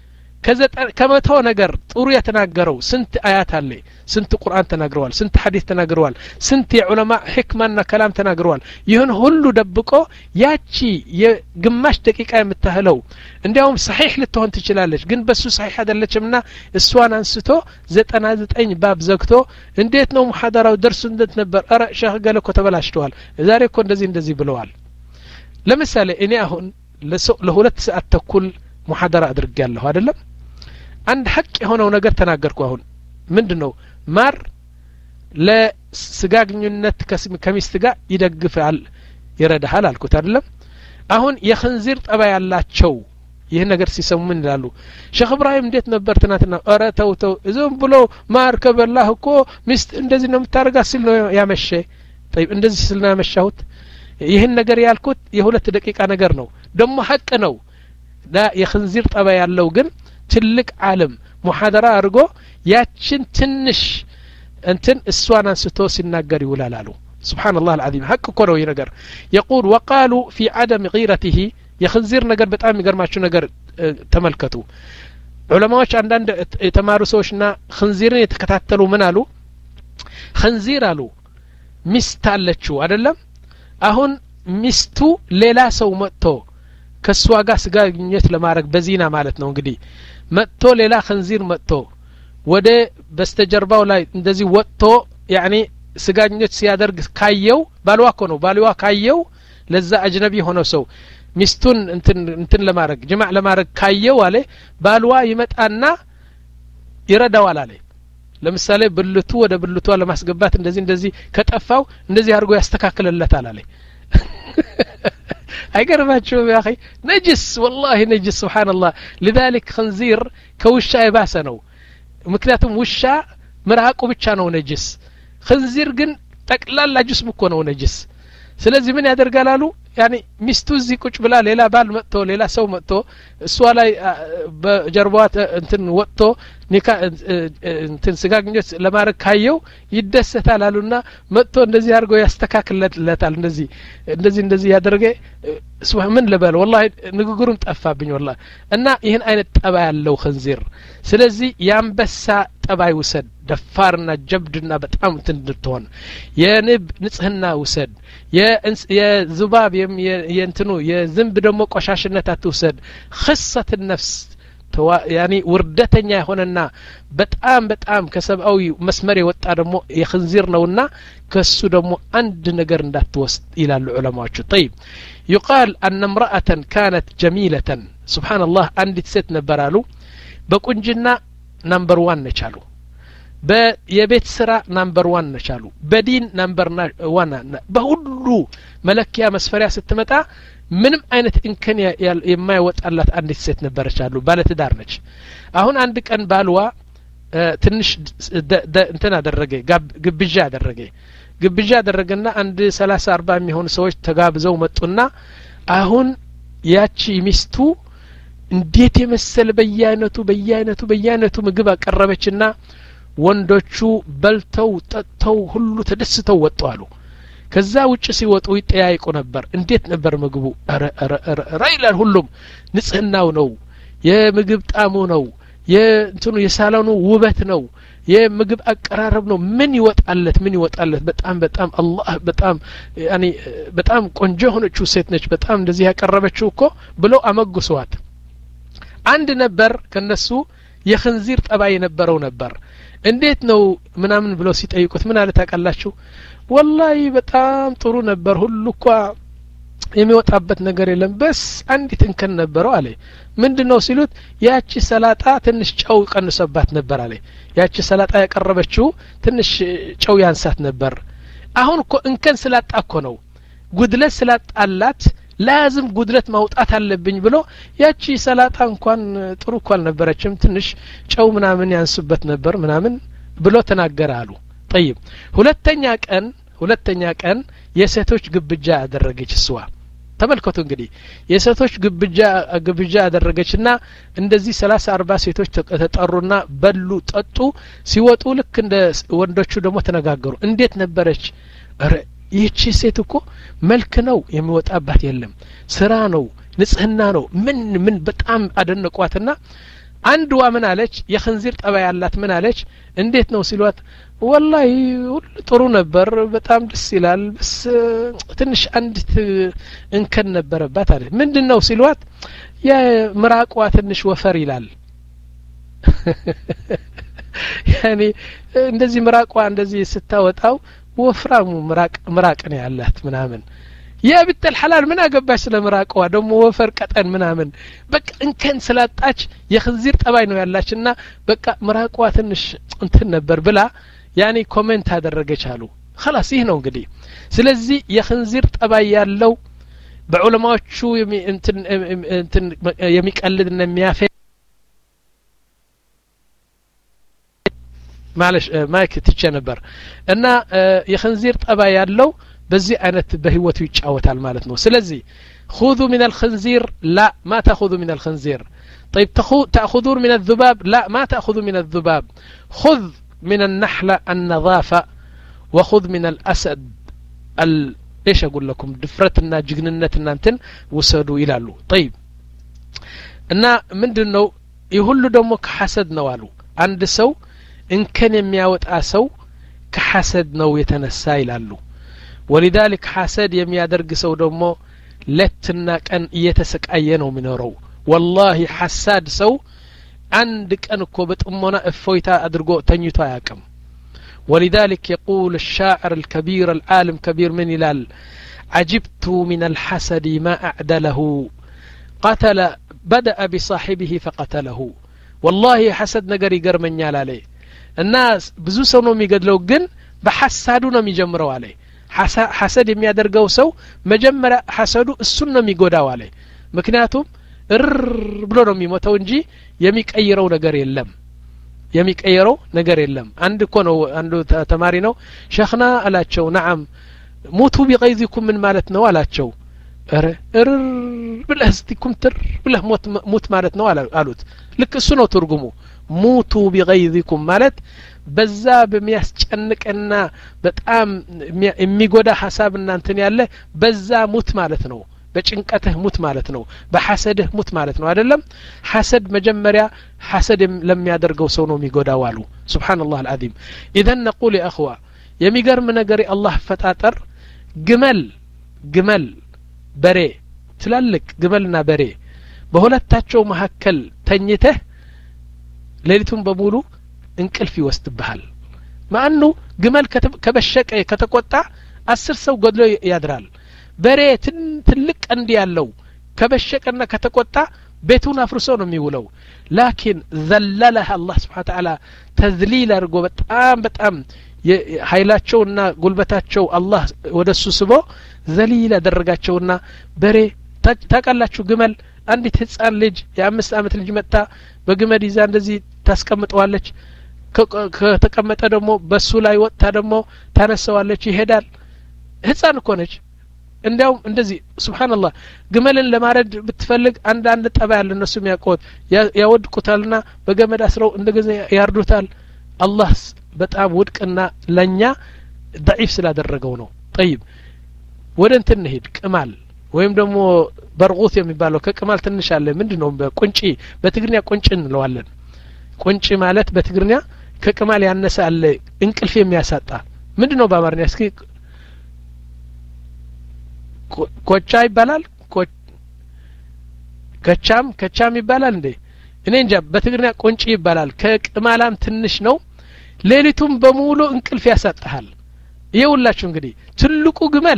ከመቶ ነገር ጥሩ የተናገረው ስንት አያት አለ ስንት ቁርአን ተናግረዋል ስንት ሐዲስ ተናግረዋል ስንት የዑለማ ህክማና ከላም ተናግረዋል ይሁን ሁሉ ደብቆ ያቺ የግማሽ ደቂቃ የምታህለው እንዲያውም صحيح ልትሆን ትችላለች ግን በሱ صحيح አይደለችምና እሷን አንስቶ ዘጠና ዘጠኝ ባብ ዘግቶ እንዴት ነው ሙሐደራው ደርሱ እንዴት ነበር አረ ሼክ ገለኮ ተበላሽቷል ዛሬ እኮ እንደዚህ እንደዚህ ብለዋል ለምሳሌ እኔ አሁን ለሁለት ሰዓት ተኩል ሙሐደራ አድርጌያለሁ አይደለም አንድ ሐቅ የሆነው ነገር ተናገርኩ አሁን ምንድነው ማር ለስጋግኙነት ከሚስት ጋር ይደግፋል ይረዳሃል አልኩት አይደለም አሁን የخنزير ጠባይ ያላቸው ይሄ ነገር ሲሰሙ ምን ይላሉ ሼክ ኢብራሂም እንዴት ነበር ትናንትና ኧረ ተው ተው ዝም ብሎ ማር ከበላህ እኮ ሚስት እንደዚህ ነው የምታረጋ ሲል ነው ያመሸ طيب እንደዚህ ሲል ነው ያመሻሁት ይሄን ነገር ያልኩት የሁለት ደቂቃ ነገር ነው ደሞ ሐቅ ነው ዳ የخنزير ጠባይ ያለው ግን ትልቅ ዓለም ሙሐደራ አድርጎ ያችን ትንሽ እንትን እሷን አንስቶ ሲናገር ይውላል አሉ سبحان الله العظيم حق كورو ينجر يقول وقالوا في عدم غيرته يخنزير نجر بتأمي جرماشو نجر تملكتو علماء عندنا تمارو سوشنا خنزيرين يتكتاتلو من قالوا خنزير قالوا مستالتشو أدلم أهون مستو ليلا سو متو كسواقا سقا نيت لمارك بزينة مالتنا ونقدي متو ليلا خنزير متو وده بستجرباو لا اندزي وطو يعني ስጋኝነት ሲያደርግ ካየው ባልዋ እኮ ነው ባልዋ ካየው ለዛ አጅነቢ ሆኖ ሰው ሚስቱን እንትን እንትን ለማድረግ ጅማዕ ለማድረግ ካየው አለ ባልዋ ይመጣና ይረዳዋል አለ ለምሳሌ ብልቱ ወደ ብልቷ ለማስገባት እንደዚህ እንደዚህ ከጠፋው እንደዚህ አድርጎ ያስተካክለለታል አለ አይገርማችሁም يا اخي ነጅስ والله ነጅስ سبحان الله لذلك خنزير ከውሻ የባሰ ነው ምክንያቱም ውሻ ምራቁ ብቻ ነው ነጅስ خنزير ግን ጠቅላላ ጅስሙ እኮ ነው ነጅስ ስለዚህ ምን ያደርጋል አሉ ያኒ ሚስቱ እዚህ ቁጭ ብላ ሌላ ባል መጥቶ ሌላ ሰው መጥቶ እሷ ላይ በጀርባዋ እንትን ወጥቶ ኒካ እንትን ስጋግኘት ለማረክ ካየው ይደሰታል አሉና መጥቶ እንደዚህ አድርጎ ያስተካክለለታል እንደዚህ እንደዚህ እንደዚህ ያደረገ ስብህ ምን ለበል والله ንግግሩም ጠፋብኝ والله እና ይሄን አይነት ጠባ ያለው خنزير ስለዚህ ያንበሳ ጠባይ ውሰድ ደፋርና ጀብድና በጣም እንትንድትሆን የንብ ንጽህና ውሰድ የዝባብ የእንትኑ የዝንብ ደሞ ቆሻሽነት አትውሰድ خصة النفس يعني وردتኛ የሆነና በጣም በጣም ከሰብአዊ መስመር የወጣ ደሞ የخنزير ነውና ከሱ ደሞ አንድ ነገር እንዳትወስድ ይላሉ ዑለማዎቹ طيب يقال ان امراه كانت جميله سبحان الله አንዲት ሴት ነበራሉ በቁንጅና نمبر واحد ነቻሉ በየቤት ስራ نمبر واحد ነቻሉ በዲን نمبر واحد በሁሉ መለኪያ መስፈሪያ ስትመጣ ምንም አይነት እንከን የማይወጣላት አንዲት ሴት ነበረቻሉ ባለትዳር ነች አሁን አንድ ቀን ባልዋ ትንሽ እንትን አደረገ ግብዣ አደረገ ግብዣ አደረገና አንድ ሰላሳ አርባ የሚሆኑ ሰዎች ተጋብዘው መጡና አሁን ያቺ ሚስቱ እንዴት የመሰለ በየአይነቱ በየአይነቱ በየአይነቱ ምግብ አቀረበችና ወንዶቹ በልተው ጠጥተው ሁሉ ተደስተው ወጡ አሉ ከዛ ውጭ ሲወጡ ይጠያይቁ ነበር እንዴት ነበር ምግቡ አረ አረ አረ ራይላል ሁሉም ንጽህናው ነው የምግብ ጣሙ ነው የእንትኑ የሳሎኑ ውበት ነው የምግብ አቀራረብ ነው ምን ይወጣለት ምን ይወጣለት በጣም በጣም አላህ በጣም ያኒ በጣም ቆንጆ ሆነችው ሴት ነች በጣም እንደዚህ ያቀረበችው እኮ ብለው አመጉሷት አንድ ነበር ከነሱ የخنزير ጠባይ ነበረው ነበር እንዴት ነው ምናምን ብለው ሲጠይቁት ምን አለ ታቀላችሁ والله በጣም ጥሩ ነበር ሁሉ እኮ የሚወጣበት ነገር የለም በስ አንዲት እንከን ነበረው አለ ምንድነው ሲሉት ያቺ ሰላጣ ትንሽ ጨው ቀንሰባት ነበር አለ ያቺ ሰላጣ ያቀረበችው ትንሽ ጨው ያንሳት ነበር አሁን እኮ እንከን ስላጣ እኮ ነው ጉድለት ስላጣላት لازم ጉድለት ማውጣት አለብኝ ብሎ ያቺ ሰላጣ እንኳን ጥሩ እኮ አልነበረችም ትንሽ ጨው ምናምን ያንስበት ነበር ምናምን ብሎ ተናገራሉ طيب ሁለተኛ ቀን ሁለተኛ ቀን የሴቶች ግብዣ አደረገች እሷ ተመልከቱ እንግዲህ የሴቶች ግብዣ ግብዣ አደረገችና እንደዚህ ሰላሳ አርባ ሴቶች ተጠሩና በሉ ጠጡ ሲወጡ ልክ እንደ ወንዶቹ ደግሞ ተነጋገሩ እንዴት ነበረች አረ ይህቺ ሴት እኮ መልክ ነው የሚወጣባት የለም ስራ ነው ንጽህና ነው ምን ምን በጣም አደነቋትና አንድ ዋምን አለች የخنزير ጠባይ ያላት ምን አለች እንዴት ነው ሲሏት والله ጥሩ ነበር በጣም ደስ ይላል በስ ትንሽ አንድ እንከን ነበረባት አለ ምንድነው ሲሏት የምራቋ ትንሽ ወፈር ይላል يعني እንደዚህ ምራቋ እንደዚህ ስታወጣው ወፍራሙ ምራቅ ምራቅ ነው ያላት ምናምን ያ ብትል ሐላል ምን አገባሽ ስለምራቀዋ ደሞ ወፈር ቀጠን ምናምን በቃ እንከን ስላጣች የخنزير ጠባይ ነው ያላችና በቃ ምራቀዋ ትንሽ እንትን ነበር ብላ ያኒ ኮሜንት አደረገች አሉ خلاص ይህ ነው እንግዲህ ስለዚህ የخنزير ጠባይ ያለው በዑለማዎቹ እንትን እንትን የሚቀልድና የሚያፈ ማለሽ ማይክ ትቼ ነበር እና የخنزير ጠባይ ያለው በዚህ አይነት በህይወቱ ይጫወታል ማለት ነው ስለዚህ خذوا من الخنزير لا ما تاخذوا من الخنزير طيب تاخذون من الذباب لا ما تاخذوا من الذباب خذ من النحلة النظافة وخذ من الأسد ال ايش اقول لكم دفرتنا جغننتنا انتن وسدوا ይላሉ طيب እና ምንድነው ይሁሉ ደግሞ ከሐሰድ ነው አሉ አንድ ሰው እንከን የሚያወጣ ሰው ከሐሰድ ነው የተነሳ ይላሉ ولذلك حسد የሚያደርግ ሰው ደግሞ ለትና ቀን እየተሰቃየ ነው የሚኖረው والله حساد ሰው አንድ ቀን እኮ በጥሞና እፎይታ አድርጎ ተኝቶ አያውቅም ولذلك يقول الشاعر الكبير العالم كبير من إلال عجبت من الحسد ما أعدله قتل بدأ بصاحبه فقتله والله حسد نقري قرمن يالالي الناس بزو سنو ميقدلو قن بحسادو نميجمرو عليه حسد يميادرقو سو مجمرة حسدو السنة ميقوداو عليه مكناتهم ار بلو نمي متونجي يميك أيرو نقري اللم የሚቀየረው ነገር የለም አንድ እኮ ነው አንዱ ተማሪ ነው ሸኽና አላቸው نعم ሙቱ ቢغيظكم ምን ማለት ነው አላቸው አረ እር ብለህ እስቲኩም ትር ብለህ ሞት ሞት ማለት ነው አሉት ልክ እሱ ነው ትርጉሙ ሙቱ ቢغيظكم ማለት በዛ በሚያስጨንቅና በጣም የሚጎዳ ሐሳብ እናንተን ያለ በዛ ሙት ማለት ነው በጭንቀትህ ሙት ማለት ነው በሐሰድህ ሙት ማለት ነው አይደለም ሐሰድ መጀመሪያ ሐሰድ ለሚያደርገው ሰው ነው የሚጎዳው አሉ ሱብሃንአላህ አልዓዚም اذا نقول يا اخوه የሚገርም ነገር አላህ ፈጣጠር ግመል ግመል በሬ ትላልቅ ግመልና በሬ በሁለታቸው መሐከል ተኝተህ ሌሊቱን በሙሉ እንቅልፍ ይወስድብሃል ማአኑ ግመል ከበሸቀ ከተቆጣ አስር ሰው ገድሎ ያድራል በሬ ትልቅ እንዲ ያለው ከበሸቀና ከተቆጣ ቤቱን አፍርሶ ነው የሚውለው ላኪን ዘለለህ አላህ Subhanahu Ta'ala ተዝሊል አድርጎ በጣም በጣም ኃይላቸውና ጉልበታቸው አላህ ወደሱ ስቦ ዘሊል አደረጋቸውና በሬ ታቃላችሁ ግመል አንዲት ህፃን ልጅ የአምስት አመት ልጅ መጣ በግመድ ይዛ እንደዚህ ታስቀምጠዋለች ከተቀመጠ ደግሞ በሱ ላይ ወጣ ደግሞ ታነሳዋለች ይሄዳል ህፃን እኮ ነች እንዴው እንደዚህ ሱብሃንአላህ ግመልን ለማረድ ብትፈልግ አንድ አንድ ጠባ ያለ እነሱ የሚያቆት ያወድቁታልና በገመድ አስረው እንደገና ያርዱታል አላህ በጣም ውድቅና ለኛ ضعيف ስላደረገው ነው طيب ወደ እንትን እንሂድ ቅማል ወይም ደግሞ በርጉት የሚባለው ከቅማል ትንሽ አለ ምንድነው ቁንጪ በትግርኛ ቁንጪ እንለዋለን ቁንጪ ማለት በትግርኛ ከቅማል ያነሰ አለ እንቅልፍ የሚያሳጣ ምንድነው በአማርኛ እስኪ ኮቻ ይባላል ከቻም ከቻም ይባላል እንዴ እኔ እንጃ በትግርኛ ቁንጪ ይባላል ከቅማላም ትንሽ ነው ሌሊቱም በሙሉ እንቅልፍ ያሳጣሃል ይኸውላችሁ እንግዲህ ትልቁ ግመል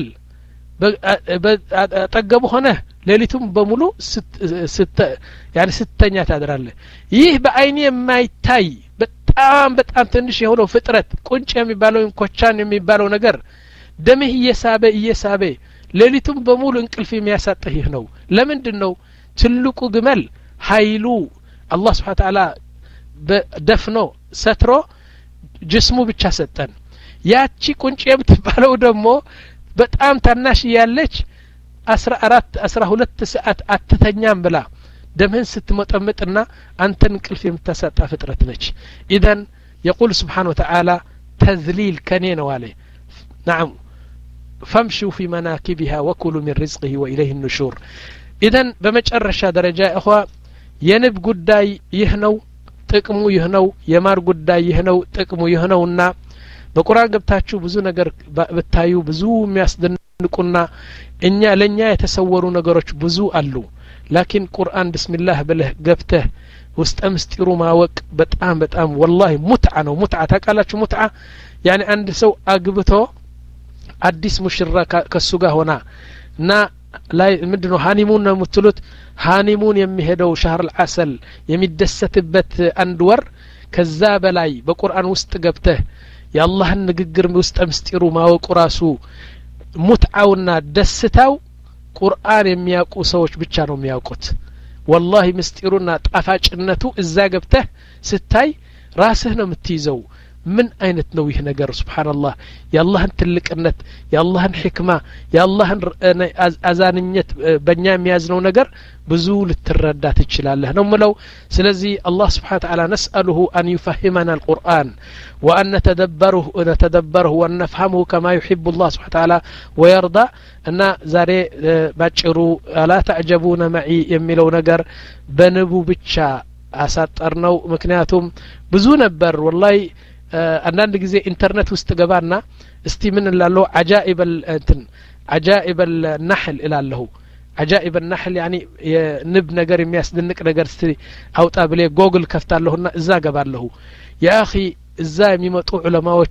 በጠገቡ ሆነ ሌሊቱም በሙሉ ስት ያኒ ስተኛ ታድራለህ ይህ በአይኔ የማይታይ በጣም በጣም ትንሽ የሆነው ፍጥረት ቁንጪ የሚባለው ኮቻን የሚባለው ነገር ደምህ እየሳበ እየሳበ ሌሊቱም በሙሉ እንቅልፍ የሚያሳጣህ ነው ለምንድነው ትልቁ ግመል ኃይሉ አላህ Subhanahu Ta'ala በደፍኖ ሰትሮ ጅስሙ ብቻ ሰጠን ያቺ ቁንጪ የምትባለው ደግሞ በጣም ታናሽ ያለች አስራ አራት አስራ ሁለት ሰዓት አትተኛም ብላ ደምህን ስትመጠምጥና አንተን እንቅልፍ የምታሳጣ ፍጥረት ነች اذا يقول سبحانه وتعالى تذليل كنين عليه نعم فامشوا في مناكبها وكلوا من رزقه وإليه النشور اذا بمجرشة درجة اخوة ينب قداي يهنو تقمو يهنو يمار قداي يهنو تقمو يهنونا በቁርአን ገብታችሁ ብዙ ነገር በታዩ ብዙ የሚያስደንቁና እኛ ለኛ የተሰወሩ ነገሮች ብዙ አሉ ላኪን ቁርአን ቢስሚላህ ብለህ ገብተህ ውስጥ ምስጢሩ ማወቅ በጣም በጣም والله ሙትዓ ነው ሙትዓ ታቃላችሁ ሙትዓ ያኒ አንድ ሰው አግብቶ አዲስ ሙሽራ ከሱ ጋር ሆና እና ላይ ምንድነው ሃኒሙን ነው የምትሉት ሃኒሙን የሚሄደው ሻህር العسل የሚደሰትበት አንድ ወር ከዛ በላይ በቁርአን ውስጥ ገብተህ የአላህን ንግግር ውስጥ ምስጢሩ ማወቁ ራሱ ሙትዓውና ደስታው ቁርአን የሚያውቁ ሰዎች ብቻ ነው የሚያውቁት والله ምስጢሩና ጣፋጭነቱ እዛ ገብተህ ስታይ ራስህ ነው የምትይዘው ምን አይነት ነው ይህ ነገር ሱብሃንአላህ የአላህን ትልቅነት የአላህን ሕክማ የአላህን አዛንኘት በእኛ የሚያዝነው ነገር ብዙ ልትረዳ ትችላለህ ነው ምለው ስለዚህ አላህ Subhanahu Wa Ta'ala نسأله أن يفهمنا القرآن وأن نتدبره ونتدبره ونفهمه كما يحب الله سبحانه وتعالى ويرضى أن زاري باچرو لا تعجبون معي يميلو ነገር በንቡ ብቻ አሳጠርነው ምክንያቱም ብዙ ነበር والله አንዳንድ ጊዜ ኢንተርኔት ውስጥ ገባና እስቲ ምን እላለሁ عجائب እንትን عجائب النحل እላለሁ عجائب النحل يعني የንብ ነገር የሚያስደንቅ ነገር እስቲ አውጣ ብለ ጎግል ከፍታለሁና እዛ ገባለሁ ያ اخي እዛ የሚመጡ ዑለማዎች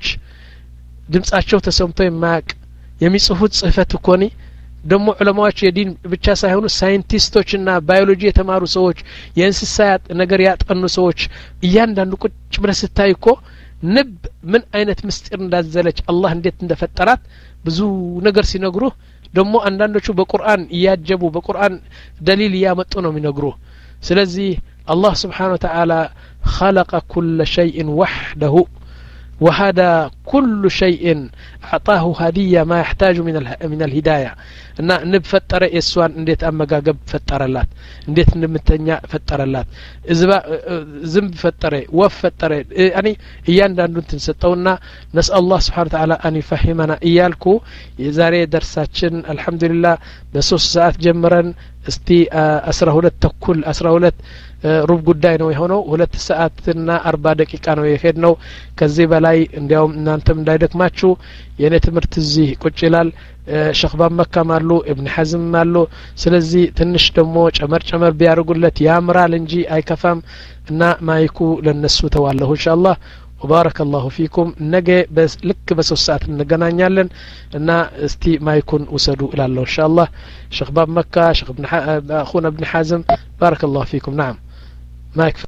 ድምጻቸው ተሰምቶ የማያቅ የሚጽፉት ጽህፈት ኮኒ ደሞ ዑለማዎች የዲን ብቻ ሳይሆኑ ሳይንቲስቶችና ባዮሎጂ የተማሩ ሰዎች የእንስሳ ነገር ያጠኑ ሰዎች እያንዳንዱ ቁጭ ብለህ ስታይኮ ንብ ምን አይነት ምስጢር እንዳዘለች አላህ እንዴት እንደፈጠራት ብዙ ነገር ሲነግሩ ደሞ አንዳንዶቹ በቁርአን ያጀቡ በቁርአን ደሊል ያመጡ ነው የሚነግሩ ስለዚህ አላህ Subhanahu Wa Ta'ala خلق كل شيء وحده وهذا كل شيء أعطاه هدية ما يحتاج من من الهداية إن نبفتر يسوان نديت أمجاجب فترلات نديت نمتنيا فترلات إذا زم فترة وفترة يعني إيان دانون تنستونا نسأل الله سبحانه وتعالى أن يفهمنا إيالكو يزاري درساتشن الحمد لله بسوس ساعات جمرا استي أسره للتكل أسره لت ሩብ ጉዳይ ነው የሆነው ሁለት ሰዓትና አርባ ደቂቃ ነው የሄድነው ከዚህ በላይ እንዲያውም እናንተም እንዳይደክማችሁ የኔ ትምህርት እዚህ ቁጭ ይላል ሸኽባን መካም አሉ ኢብኑ ሐዝም አሉ ስለዚህ ትንሽ ደግሞ ጨመር ጨመር ቢያርጉለት ያምራል እንጂ አይከፋም እና ማይኩ ለነሱ ተዋለሁ ኢንሻአላህ وبارك الله فيكم نجي بس لك بس الساعة نجنانيالن إن استي ما يكون وسدوا إلى الله إن شاء الله شيخ باب مكة شيخ ابن ح... أخونا ابن حازم بارك الله فيكم نعم ما يكفي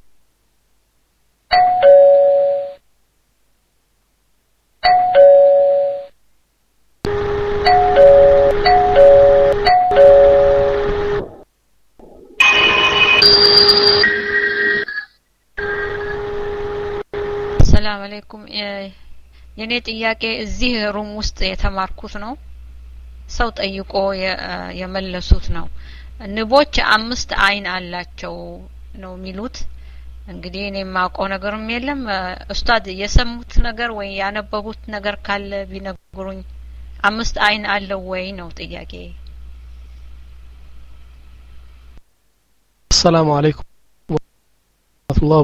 السلام عليكم የኔ ጥያቄ እዚህ ሩም ውስጥ የተማርኩት ነው ሰው ጠይቆ የመለሱት ነው ንቦች አምስት አይን አላቸው ነው የሚሉት እንግዲህ እኔ ማውቀው ነገርም የለም ኡስታድ የሰሙት ነገር ወይ ያነበቡት ነገር ካለ ቢነግሩኝ አምስት አይን አለው ወይ ነው ጥያቄ السلام عليكم ورحمة الله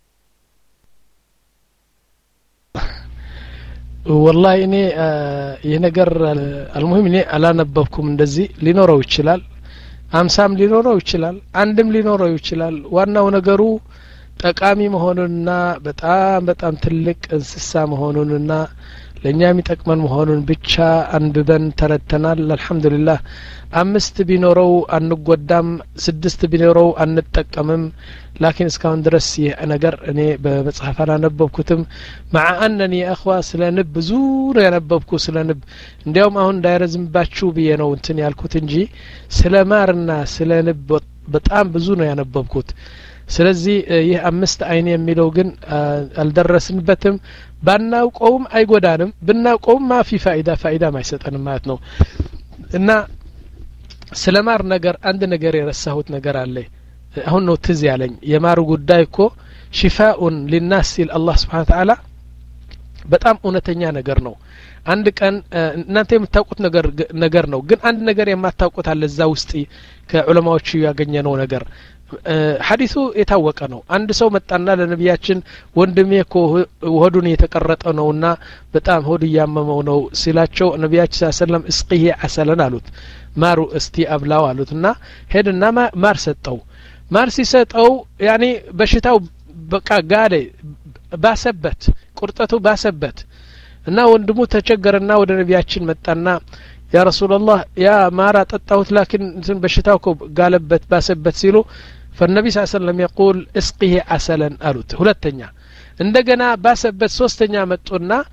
والله اني ينجر المهم اني على نببكم እንደዚህ ሊኖረው ይችላል አምሳም ሊኖረው ይችላል አንድም ሊኖረው ይችላል ዋናው ነገሩ ጠቃሚ መሆኑንና በጣም በጣም ትልቅ እንስሳ መሆኑንና ለኛ የሚጠቅመን መሆኑን ብቻ አንብበን ተረተናል አልহামዱሊላህ አምስት ቢኖረው አንጎዳም ስድስት ቢኖረው አንጠቀምም لكن እስካሁን ድረስ ይሄ ነገር እኔ በመጽሐፍ አላነበብኩትም مع انني اخوا ስለንብ ብዙ ነው ያነበብኩ ስለንብ እንዲያውም አሁን እንዳይረዝምባችሁ ብዬ ነው እንትን ያልኩት እንጂ ስለማርና ስለንብ በጣም ብዙ ነው ያነበብኩት ስለዚህ ይህ አምስት አይን የሚለው ግን አልደረስንበትም ባናውቀውም አይጎዳንም ብናውቀውም ማፊ ፋይዳ ፋይዳ ማይሰጠንም ማለት ነው እና ስለማር ነገር አንድ ነገር የረሳሁት ነገር አለ አሁን ነው ትዝ ያለኝ የማር ጉዳይ እኮ ሽፋኡን للناس الله سبحانه وتعالى በጣም እውነተኛ ነገር ነው አንድ ቀን እናንተ የምታውቁት ነገር ነገር ነው ግን አንድ ነገር የማታውቁት አለ እዛ ውስጥ ከዑለማዎቹ ያገኘነው ነገር ሐዲሱ የታወቀ ነው አንድ ሰው መጣና ለነብያችን ወንድሜ እኮ ሆዱን የተቀረጠ ነውና በጣም ሆዱ ያመመው ነው ሲላቸው ነብያችን ሰለላሁ ዐለይሂ እስቂሂ አሰለን አሉት ማሩ እስቲ አብላው አሉትና ሄድና ማር ሰጠው ማር ሲሰጠው ያኒ በሽታው በቃ ጋደ ባሰበት ቁርጠቱ ባሰበት እና ወንድሙ ተቸገረና ወደ ነብያችን መጣና ያ ረሱላህ ያ ማራ ጠጣሁት لكن በሽታው እኮ ጋለበት ባሰበት ሲሉ فالنبي صلى الله عليه وسلم يقول اسقه عسلا አሉት ሁለተኛ እንደገና ባሰበት ሶስተኛ መጡና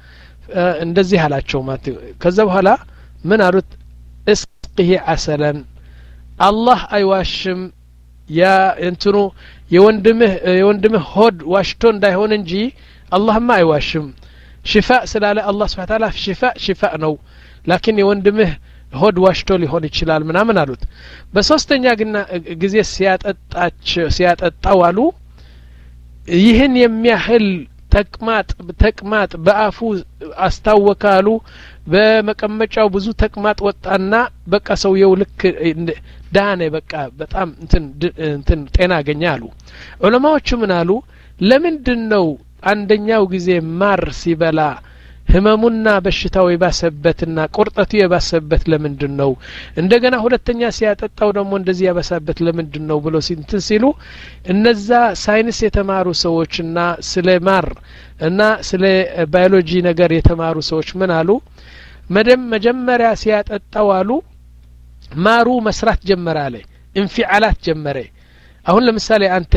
እንደዚህ አላቸው ማለት ከዛ በኋላ ምን አሉት እስቂሂ አሰለን አላህ አይዋሽም ያ እንትኑ የወንድምህ የወንድምህ ሆድ ዋሽቶ እንዳይሆን እንጂ አላህማ አይዋሽም ሽፋ ስላለ አላህ Subhanahu Ta'ala ሽፋ ሽፋ ነው ላኪን የወንድምህ ሆድ ዋሽቶ ሊሆን ይችላል ምናምን አሉት በሶስተኛ ግና ጊዜ ሲያጠጣች ሲያጠጣው አሉ ይህን የሚያህል ተቅማጥ ተቅማጥ በአፉ አስታወካሉ በመቀመጫው ብዙ ተቅማጥ ወጣና በቃ ሰውየው ልክ ዳነ በቃ በጣም እንትን እንትን ጤና አገኘ አሉ ዑለማዎቹ ምን አሉ ለምንድነው አንደኛው ጊዜ ማር ሲበላ ህመሙና በሽታው የባሰበትና ቁርጠቱ የባሰበት ለምንድነው እንደገና ሁለተኛ ሲያጠጣው ደግሞ እንደዚህ ያባሰበት ለምንድነው ብሎ ሲንትን ሲሉ እነዛ ሳይንስ የተማሩ ሰዎችና ስለ ማር እና ስለ ባዮሎጂ ነገር የተማሩ ሰዎች ምን አሉ መደም መጀመሪያ ሲያጠጣው አሉ ማሩ መስራት ጀመረ አለ እንፊዓላት ጀመረ አሁን ለምሳሌ አንተ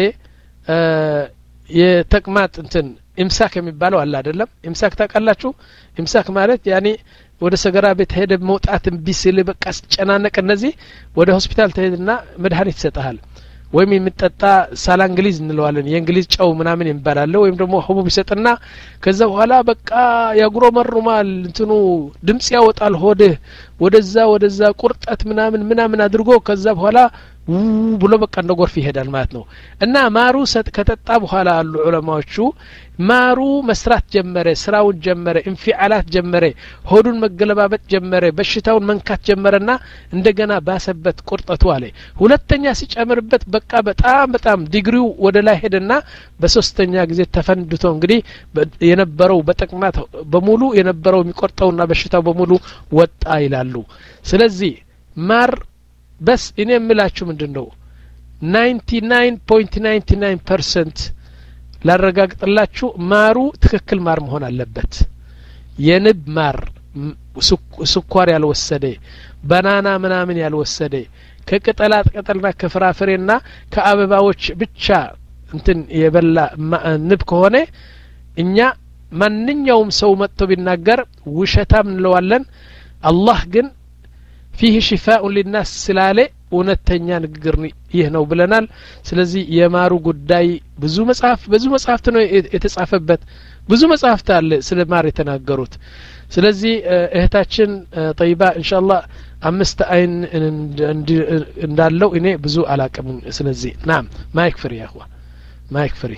የተቅማጥ እንትን ኢምሳክ የሚባለው አለ አይደለም ኢምሳክ ታውቃላችሁ ኢምሳክ ማለት ያኒ ወደ ሰገራ ቤት ሄደ መውጣት ቢስል በቃ አስጨናነቅ እነዚህ ወደ ሆስፒታል ተሄድና መድኃኒት ይሰጣል ወይም የሚጠጣ ሳላ እንግሊዝ እንለዋለን የእንግሊዝ ጨው ምናምን ይባላል ወይም ደግሞ ሆቦ ይሰጥና ከዛ በኋላ በቃ ያጉረመርማል እንትኑ ድምጽ ያወጣል ሆደ ወደዛ ወደዛ ቁርጠት ምናምን ምናምን አድርጎ ከዛ በኋላ ብሎ በቃ እንደ ጎርፍ ይሄዳል ማለት ነው እና ማሩ ከተጣ በኋላ አሉ ዑለማዎቹ ማሩ መስራት ጀመረ ስራውን ጀመረ እንፊዓላት ጀመረ ሆዱን መገለባበት ጀመረ በሽታውን መንካት ጀመረና እንደገና ባሰበት ቁርጠቱ አለ ሁለተኛ ሲጨምርበት በቃ በጣም በጣም ዲግሪው ወደ ላይ ሄደና በሶስተኛ ጊዜ ተፈንድቶ እንግዲህ የነበረው በተቅማጥ በሙሉ የነበረው የሚቆርጠውና በሽታው በሙሉ ወጣ ይላሉ ስለዚህ ማር በስ እኔ የምላችሁ ምንድነው ninety-nine point nine nine percent ላረጋግጥላችሁ ማሩ ትክክል ማር መሆን አለበት የንብ ማር ስኳር ያልወሰደ ባናና ምናምን ያልወሰደ ከቅጠላት ቅጠልና ከፍራፍሬና ከአበባዎች ብቻ እንትን የበላ ንብ ከሆነ እኛ ማንኛውም ሰው መጥቶ ቢናገር ውሸታም እንለዋለን አላህ ግን فيه شفاء للناس سلاله እውነተኛ ንግግር ይህ ነው ብለናል ስለዚህ የማሩ ጉዳይ ብዙ መጽሐፍ ብዙ መጽሐፍት ነው የተጻፈበት ብዙ መጽሐፍት አለ ስለ ማር የተናገሩት ስለዚህ እህታችን ጠይባ ኢንሻአላህ አምስት አይን እንዳለው እኔ ብዙ አላቀም ስለዚህ ናም ማይክ ፍሪ ያخوا ማይክ ፍሪ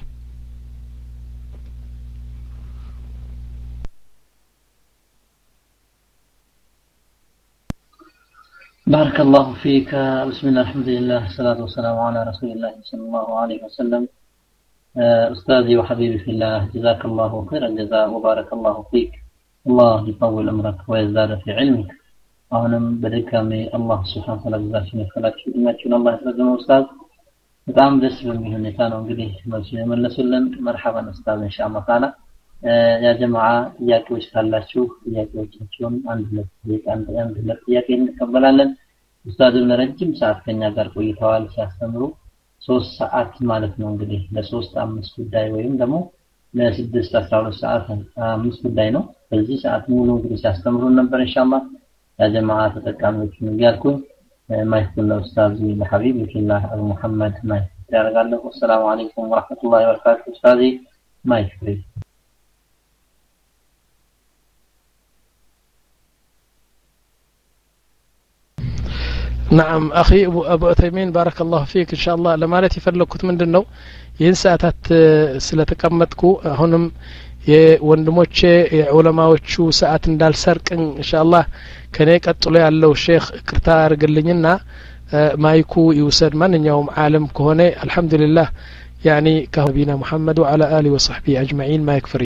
بارك الله فيك بسم الله الحمد لله والصلاة والسلام على رسول الله صلى الله عليه وسلم أستاذي وحبيبي في الله جزاك الله خير الجزاء وبارك الله فيك الله يطول عمرك ويزداد في علمك أهنم بدكامي الله سبحانه وتعالى جزاك خيرك إيمانكم الله يسلمك أستاذ በጣም ደስ በሚል ሁኔታ ነው እንግዲህ መልስ የመለሱልን مرحبا أستاذ إن شاء الله تعالى يا جماعة ጥያቄዎች ካላችሁ ጥያቄዎቻችሁን አንድ ለጥያቄ አንድ አንድ ለጥያቄ እንቀበላለን ኡስታዙም ለረጅም ሰዓት ከኛ ጋር ቆይተዋል ሲያስተምሩ ሶስት ሰዓት ማለት ነው እንግዲህ ለሶስት አምስት ጉዳይ ወይም ደግሞ ለስድስት አስራ ሁለት ሰዓት አምስት ጉዳይ ነው በዚህ ሰዓት ሙሉ እንግዲህ ሲያስተምሩ ነበር ኢንሻአላህ ያ جماعة ተጠቃሚዎችን ያልኩኝ ማይኩን ለኡስታዙ ለሐቢብ ፊላህ አቡ መሐመድ ማይክ ያረጋለሁ ሰላም አለይኩም ወራህመቱላሂ ወበረካቱ ኡስታዚ ማይክ ፍሪ نعم أخي أبو عثيمين بارك الله فيك إن شاء الله لما رأيت يفلكت من دنو ينسأتت سلتكمتكو هنم የወንድሞቼ የዑለማዎቹ ሰዓት እንዳልሰርቅ ኢንሻአላህ ከኔ ቀጥሎ ያለው ሼክ ቅርታ አርግልኝና ማይኩ ይውሰድ ማንኛውም ዓለም ከሆነ አልহামዱሊላህ يعني كهبينا محمد وعلى آله وصحبه أجمعين ما يكفر